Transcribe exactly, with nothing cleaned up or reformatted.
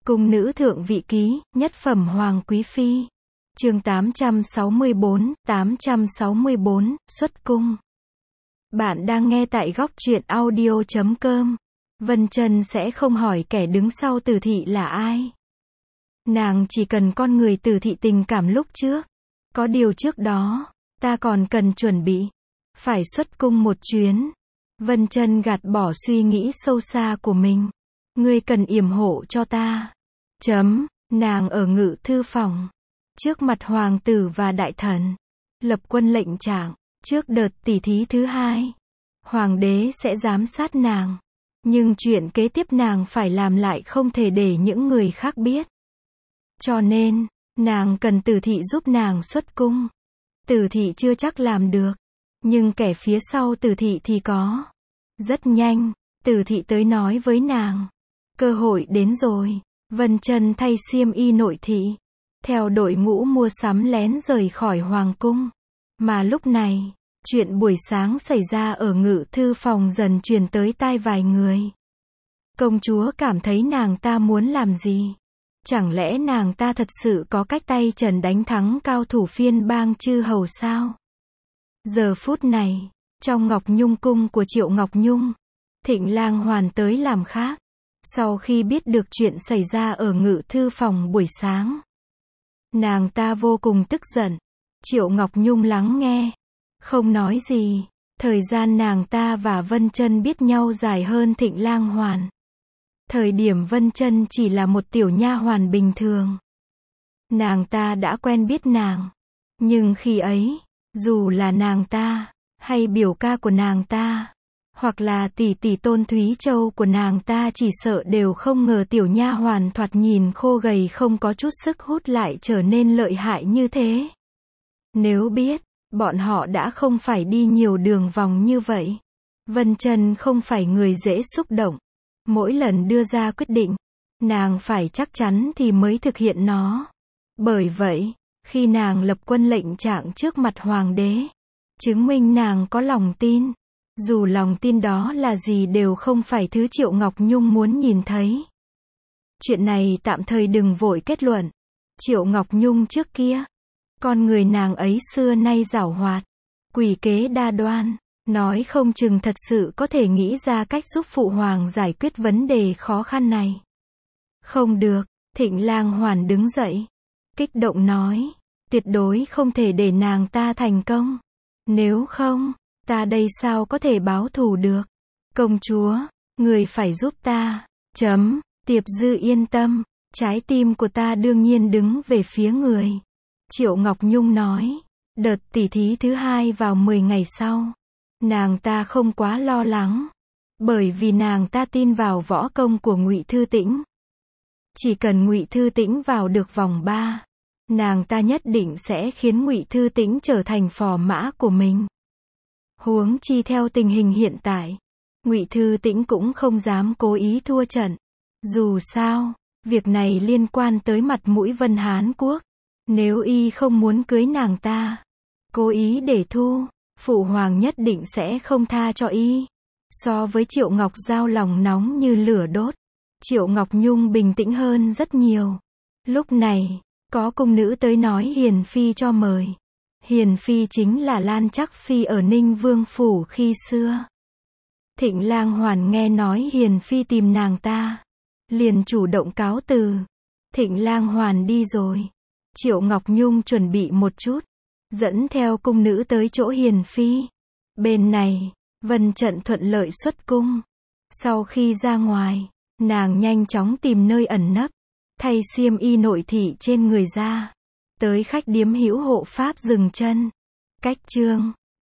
Cung nữ thượng vị ký, nhất phẩm hoàng quý phi. Chương tám trăm sáu mươi bốn, tám trăm sáu mươi bốn, xuất cung. Bạn đang nghe tại góc truyện audio chấm com. Vân Chân sẽ không hỏi kẻ đứng sau Từ thị là ai. Nàng chỉ cần con người Từ thị tình cảm lúc trước. Có điều trước đó, ta còn cần chuẩn bị. Phải xuất cung một chuyến. Vân Chân gạt bỏ suy nghĩ sâu xa của mình. Ngươi cần yểm hộ cho ta. Chấm, nàng ở ngự thư phòng. Trước mặt hoàng tử và đại thần. Lập quân lệnh trạng. Trước đợt tỉ thí thứ hai. Hoàng đế sẽ giám sát nàng. Nhưng chuyện kế tiếp nàng phải làm lại không thể để những người khác biết. Cho nên, nàng cần Từ thị giúp nàng xuất cung. Từ thị chưa chắc làm được. Nhưng kẻ phía sau Từ thị thì có. Rất nhanh, Từ thị tới nói với nàng. Cơ hội đến rồi. Vân Chân thay xiêm y nội thị. Theo đội ngũ mua sắm lén rời khỏi hoàng cung. Mà lúc này, chuyện buổi sáng xảy ra ở ngự thư phòng dần truyền tới tai vài người. Công chúa cảm thấy nàng ta muốn làm gì? Chẳng lẽ nàng ta thật sự có cách tay trần đánh thắng cao thủ phiên bang chư hầu sao? Giờ phút này, trong Ngọc Nhung cung của Triệu Ngọc Nhung, Thịnh Lang Hoàn tới làm khác. Sau khi biết được chuyện xảy ra ở ngự thư phòng buổi sáng, nàng ta vô cùng tức giận. Triệu Ngọc Nhung lắng nghe, không nói gì. Thời gian nàng ta và Vân Chân biết nhau dài hơn Thịnh Lang Hoàn. Thời điểm Vân Chân chỉ là một tiểu nha hoàn bình thường. Nàng ta đã quen biết nàng. Nhưng khi ấy, dù là nàng ta, hay biểu ca của nàng ta, hoặc là tỷ tỷ Tôn Thúy Châu của nàng ta chỉ sợ đều không ngờ tiểu nha hoàn thoạt nhìn khô gầy không có chút sức hút lại trở nên lợi hại như thế. Nếu biết, bọn họ đã không phải đi nhiều đường vòng như vậy. Vân Chân không phải người dễ xúc động. Mỗi lần đưa ra quyết định, nàng phải chắc chắn thì mới thực hiện nó. Bởi vậy, khi nàng lập quân lệnh trạng trước mặt hoàng đế, chứng minh nàng có lòng tin. Dù lòng tin đó là gì đều không phải thứ Triệu Ngọc Nhung muốn nhìn thấy. Chuyện này tạm thời đừng vội kết luận. Triệu Ngọc Nhung trước kia, con người nàng ấy xưa nay giảo hoạt, quỷ kế đa đoan, nói không chừng thật sự có thể nghĩ ra cách giúp phụ hoàng giải quyết vấn đề khó khăn này. Không được, Thịnh Lang Hoàn đứng dậy, kích động nói, tuyệt đối không thể để nàng ta thành công. Nếu không, ta đây sao có thể báo thù được? Công chúa, người phải giúp ta. Chấm, Tiệp Dư yên tâm, trái tim của ta đương nhiên đứng về phía người. Triệu Ngọc Nhung nói, đợt tỉ thí thứ hai vào mười ngày sau. Nàng ta không quá lo lắng, bởi vì nàng ta tin vào võ công của Ngụy Thư Tĩnh. Chỉ cần Ngụy Thư Tĩnh vào được vòng ba, nàng ta nhất định sẽ khiến Ngụy Thư Tĩnh trở thành phò mã của mình. Huống chi theo tình hình hiện tại, Ngụy Thư Tĩnh cũng không dám cố ý thua trận. Dù sao, việc này liên quan tới mặt mũi Vân Hán Quốc. Nếu y không muốn cưới nàng ta, cố ý để thu, phụ hoàng nhất định sẽ không tha cho y. So với Triệu Ngọc Giao lòng nóng như lửa đốt, Triệu Ngọc Nhung bình tĩnh hơn rất nhiều. Lúc này, có cung nữ tới nói Hiền Phi cho mời. Hiền Phi chính là Lan Trắc Phi ở Ninh Vương Phủ khi xưa. Thịnh Lang Hoàn nghe nói Hiền Phi tìm nàng ta, liền chủ động cáo từ. Thịnh Lang Hoàn đi rồi. Triệu Ngọc Nhung chuẩn bị một chút, dẫn theo cung nữ tới chỗ Hiền Phi. Bên này, Vân Trận thuận lợi xuất cung. Sau khi ra ngoài, nàng nhanh chóng tìm nơi ẩn nấp, thay xiêm y nội thị trên người ra. Tới khách điếm Hữu Hộ Pháp dừng chân. Cách chương